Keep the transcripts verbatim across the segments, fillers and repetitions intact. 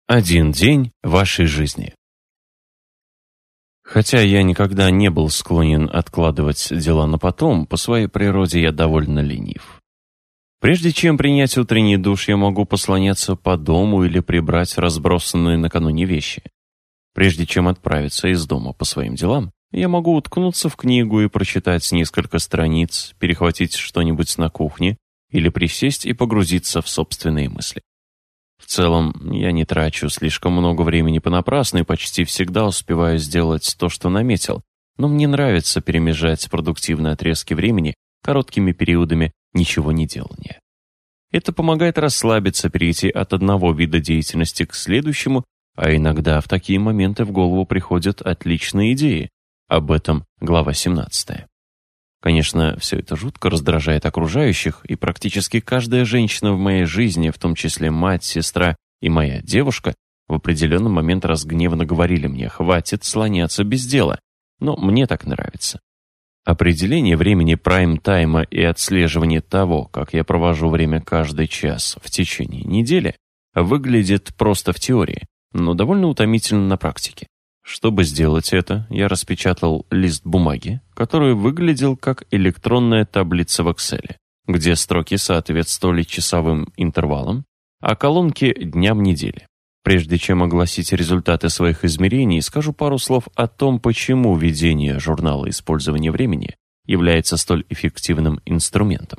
Один день вашей жизни. Хотя я никогда не был склонен откладывать дела на потом, по своей природе я довольно ленив. Прежде чем принять утренний душ, я могу послоняться по дому или прибрать разбросанные накануне вещи. Прежде чем отправиться из дома по своим делам, я могу уткнуться в книгу и прочитать несколько страниц, перехватить что-нибудь на кухне или присесть и погрузиться в собственные мысли. В целом, я не трачу слишком много времени понапрасну и почти всегда успеваю сделать то, что наметил, но мне нравится перемежать продуктивные отрезки времени короткими периодами ничего не делания. Это помогает расслабиться, перейти от одного вида деятельности к следующему, а иногда в такие моменты в голову приходят отличные идеи. Об этом глава семнадцатая. Конечно, все это жутко раздражает окружающих, и практически каждая женщина в моей жизни, в том числе мать, сестра и моя девушка, в определенный момент разгневанно говорили мне: «Хватит слоняться без дела». Но мне так нравится. Определение времени прайм-тайма и отслеживание того, как я провожу время каждый час в течение недели, выглядит просто в теории, но довольно утомительно на практике. Чтобы сделать это, я распечатал лист бумаги, который выглядел как электронная таблица в Excel, где строки соответствовали часовым интервалам, а колонки – дням недели. Прежде чем огласить результаты своих измерений, скажу пару слов о том, почему ведение журнала использования времени является столь эффективным инструментом.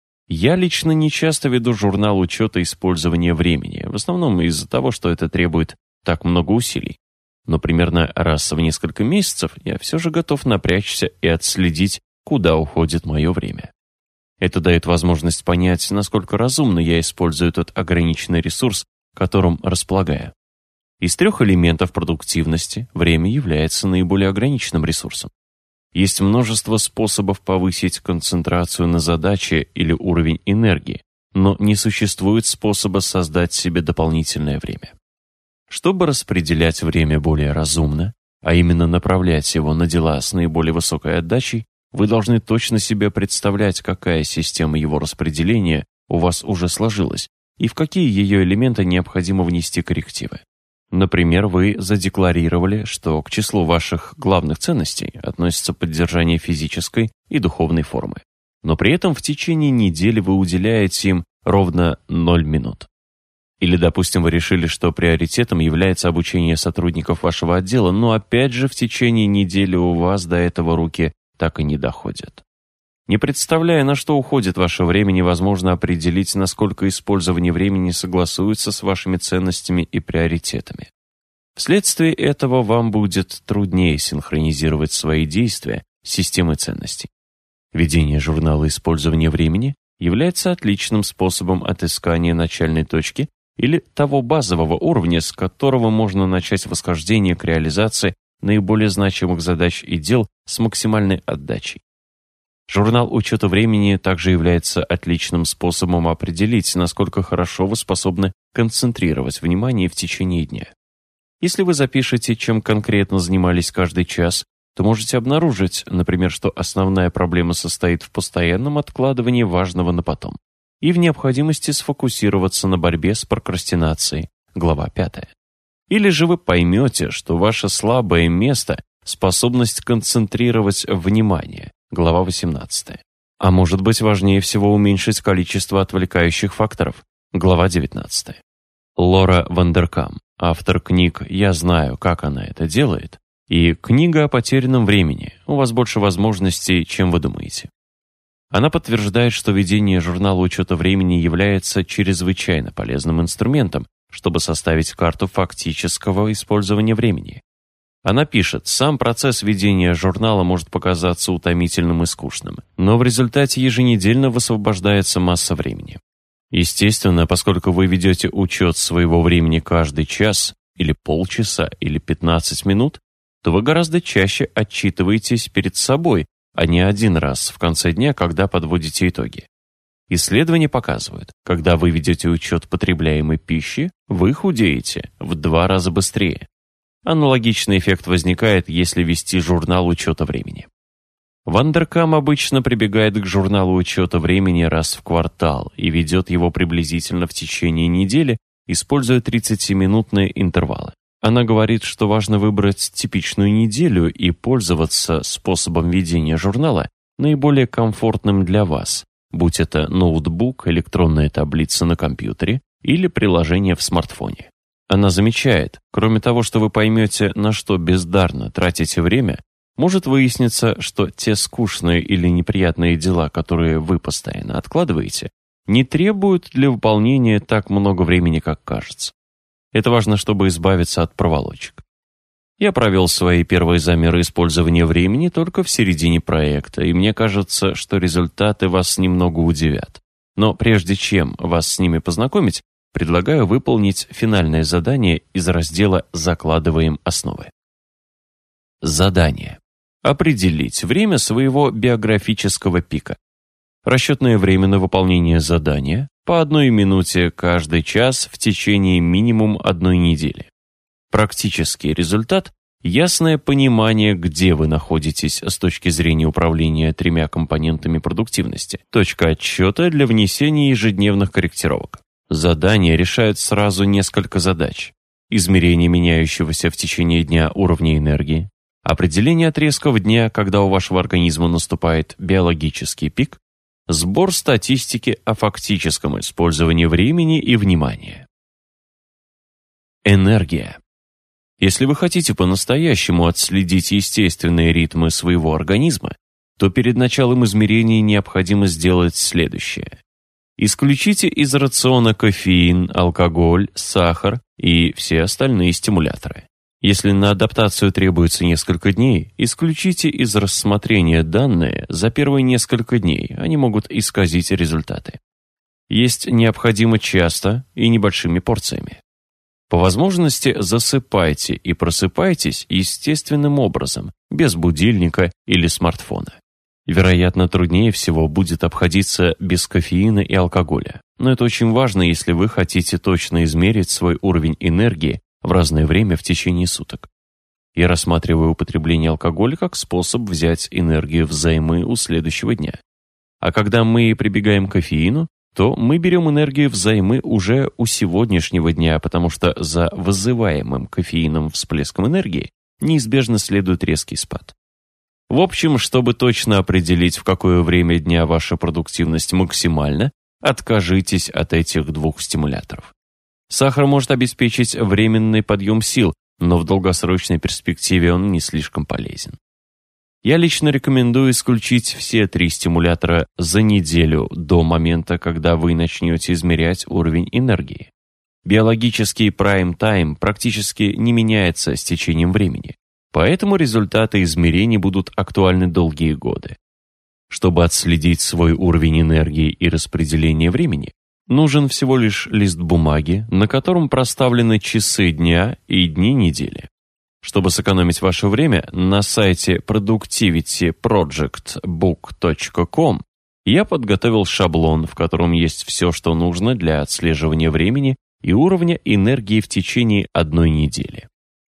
Я лично не часто веду журнал учета использования времени, в основном из-за того, что это требует так много усилий. Но примерно раз в несколько месяцев я все же готов напрячься и отследить, куда уходит мое время. Это дает возможность понять, насколько разумно я использую тот ограниченный ресурс, которым располагаю. Из трех элементов продуктивности время является наиболее ограниченным ресурсом. Есть множество способов повысить концентрацию на задаче или уровень энергии, но не существует способа создать себе дополнительное время. Чтобы распределять время более разумно, а именно направлять его на дела с наиболее высокой отдачей, вы должны точно себе представлять, какая система его распределения у вас уже сложилась и в какие ее элементы необходимо внести коррективы. Например, вы задекларировали, что к числу ваших главных ценностей относится поддержание физической и духовной формы, но при этом в течение недели вы уделяете им ровно ноль минут. Или, допустим, вы решили, что приоритетом является обучение сотрудников вашего отдела, но опять же в течение недели у вас до этого руки так и не доходят. Не представляя, на что уходит ваше время, невозможно определить, насколько использование времени согласуется с вашими ценностями и приоритетами. Вследствие этого вам будет труднее синхронизировать свои действия с системой ценностей. Ведение журнала использования времени является отличным способом отыскания начальной точки или того базового уровня, с которого можно начать восхождение к реализации наиболее значимых задач и дел с максимальной отдачей. Журнал учета времени также является отличным способом определить, насколько хорошо вы способны концентрировать внимание в течение дня. Если вы запишете, чем конкретно занимались каждый час, то можете обнаружить, например, что основная проблема состоит в постоянном откладывании важного на потом и в необходимости сфокусироваться на борьбе с прокрастинацией, глава пятая. Или же вы поймете, что ваше слабое место – способность концентрировать внимание, глава восемнадцатая. А может быть, важнее всего уменьшить количество отвлекающих факторов, глава девятнадцатая. Лора Вандеркам, автор книг «Я знаю, как она это делает» и книга о потерянном времени «У вас больше возможностей, чем вы думаете». Она подтверждает, что ведение журнала учета времени является чрезвычайно полезным инструментом, чтобы составить карту фактического использования времени. Она пишет: сам процесс ведения журнала может показаться утомительным и скучным, но в результате еженедельно высвобождается масса времени. Естественно, поскольку вы ведете учет своего времени каждый час, или полчаса, или пятнадцать минут, то вы гораздо чаще отчитываетесь перед собой, а не один раз в конце дня, когда подводите итоги. Исследования показывают, когда вы ведете учет потребляемой пищи, вы худеете в два раза быстрее. Аналогичный эффект возникает, если вести журнал учета времени. Вандеркам обычно прибегает к журналу учета времени раз в квартал и ведет его приблизительно в течение недели, используя тридцатиминутные интервалы. Она говорит, что важно выбрать типичную неделю и пользоваться способом ведения журнала наиболее комфортным для вас, будь это ноутбук, электронная таблица на компьютере или приложение в смартфоне. Она замечает, кроме того, что вы поймете, на что бездарно тратите время, может выясниться, что те скучные или неприятные дела, которые вы постоянно откладываете, не требуют для выполнения так много времени, как кажется. Это важно, чтобы избавиться от проволочек. Я провел свои первые замеры использования времени только в середине проекта, и мне кажется, что результаты вас немного удивят. Но прежде чем вас с ними познакомить, предлагаю выполнить финальное задание из раздела «Закладываем основы». Задание. Определить время своего биографического пика. Расчетное время на выполнение задания по одной минуте каждый час в течение минимум одной недели. Практический результат – ясное понимание, где вы находитесь с точки зрения управления тремя компонентами продуктивности, точка отсчета для внесения ежедневных корректировок. Задания решают сразу несколько задач. Измерение меняющегося в течение дня уровня энергии, определение отрезков дня, когда у вашего организма наступает биологический пик, сбор статистики о фактическом использовании времени и внимания. Энергия. Если вы хотите по-настоящему отследить естественные ритмы своего организма, то перед началом измерений необходимо сделать следующее. Исключите из рациона кофеин, алкоголь, сахар и все остальные стимуляторы. Если на адаптацию требуется несколько дней, исключите из рассмотрения данные за первые несколько дней, они могут исказить результаты. Есть необходимо часто и небольшими порциями. По возможности засыпайте и просыпайтесь естественным образом, без будильника или смартфона. Вероятно, труднее всего будет обходиться без кофеина и алкоголя. Но это очень важно, если вы хотите точно измерить свой уровень энергии в разное время в течение суток. Я рассматриваю употребление алкоголя как способ взять энергию взаймы у следующего дня. А когда мы прибегаем к кофеину, то мы берем энергию взаймы уже у сегодняшнего дня, потому что за вызываемым кофеином всплеском энергии неизбежно следует резкий спад. В общем, чтобы точно определить, в какое время дня ваша продуктивность максимальна, откажитесь от этих двух стимуляторов. Сахар может обеспечить временный подъем сил, но в долгосрочной перспективе он не слишком полезен. Я лично рекомендую исключить все три стимулятора за неделю до момента, когда вы начнете измерять уровень энергии. Биологический прайм-тайм практически не меняется с течением времени, поэтому результаты измерений будут актуальны долгие годы. Чтобы отследить свой уровень энергии и распределение времени, нужен всего лишь лист бумаги, на котором проставлены часы дня и дни недели. Чтобы сэкономить ваше время, на сайте продуктивити проджект бук точка ком я подготовил шаблон, в котором есть все, что нужно для отслеживания времени и уровня энергии в течение одной недели.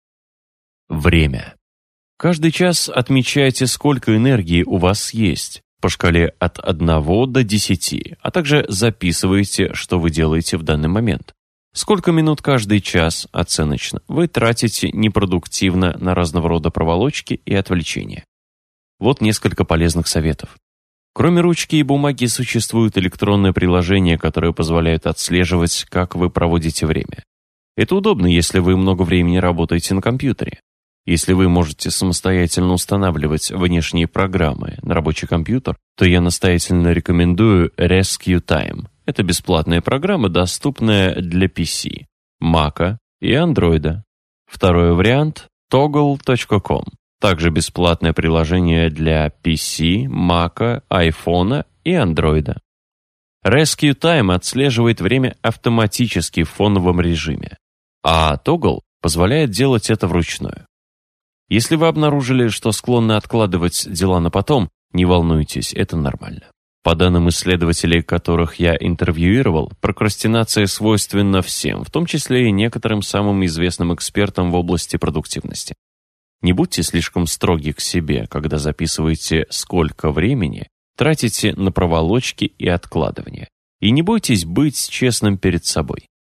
Время. Каждый час отмечайте, сколько энергии у вас есть, по шкале от одного до десяти, а также записывайте, что вы делаете в данный момент. Сколько минут каждый час, оценочно, вы тратите непродуктивно на разного рода проволочки и отвлечения. Вот несколько полезных советов. Кроме ручки и бумаги существуют электронные приложения, которые позволяют отслеживать, как вы проводите время. Это удобно, если вы много времени работаете на компьютере. Если вы можете самостоятельно устанавливать внешние программы на рабочий компьютер, то я настоятельно рекомендую Rescue Time. Это бесплатная программа, доступная для пи си, Mac и Android. Второй вариант – toggle точка ком. Также бесплатное приложение для пи си, Mac, iPhone и Android. Rescue Time отслеживает время автоматически в фоновом режиме, а Toggle позволяет делать это вручную. Если вы обнаружили, что склонны откладывать дела на потом, не волнуйтесь, это нормально. По данным исследователей, которых я интервьюировал, прокрастинация свойственна всем, в том числе и некоторым самым известным экспертам в области продуктивности. Не будьте слишком строги к себе, когда записываете, сколько времени тратите на проволочки и откладывания. И не бойтесь быть честным перед собой.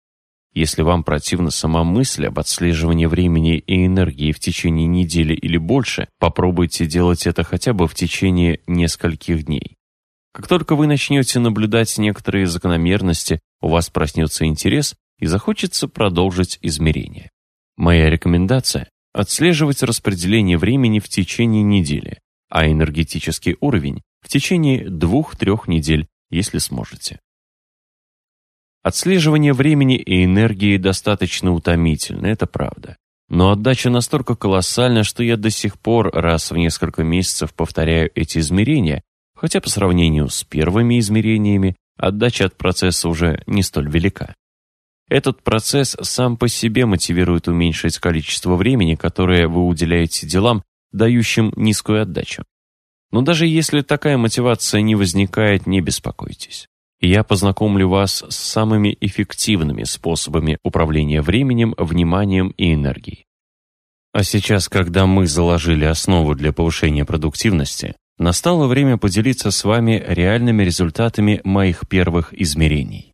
Если вам противна сама мысль об отслеживании времени и энергии в течение недели или больше, попробуйте делать это хотя бы в течение нескольких дней. Как только вы начнете наблюдать некоторые закономерности, у вас проснется интерес и захочется продолжить измерения. Моя рекомендация – отслеживать распределение времени в течение недели, а энергетический уровень в течение двух-трех недель, если сможете. Отслеживание времени и энергии достаточно утомительно, это правда. Но отдача настолько колоссальна, что я до сих пор раз в несколько месяцев повторяю эти измерения, хотя по сравнению с первыми измерениями отдача от процесса уже не столь велика. Этот процесс сам по себе мотивирует уменьшить количество времени, которое вы уделяете делам, дающим низкую отдачу. Но даже если такая мотивация не возникает, не беспокойтесь. Я познакомлю вас с самыми эффективными способами управления временем, вниманием и энергией. А сейчас, когда мы заложили основу для повышения продуктивности, настало время поделиться с вами реальными результатами моих первых измерений.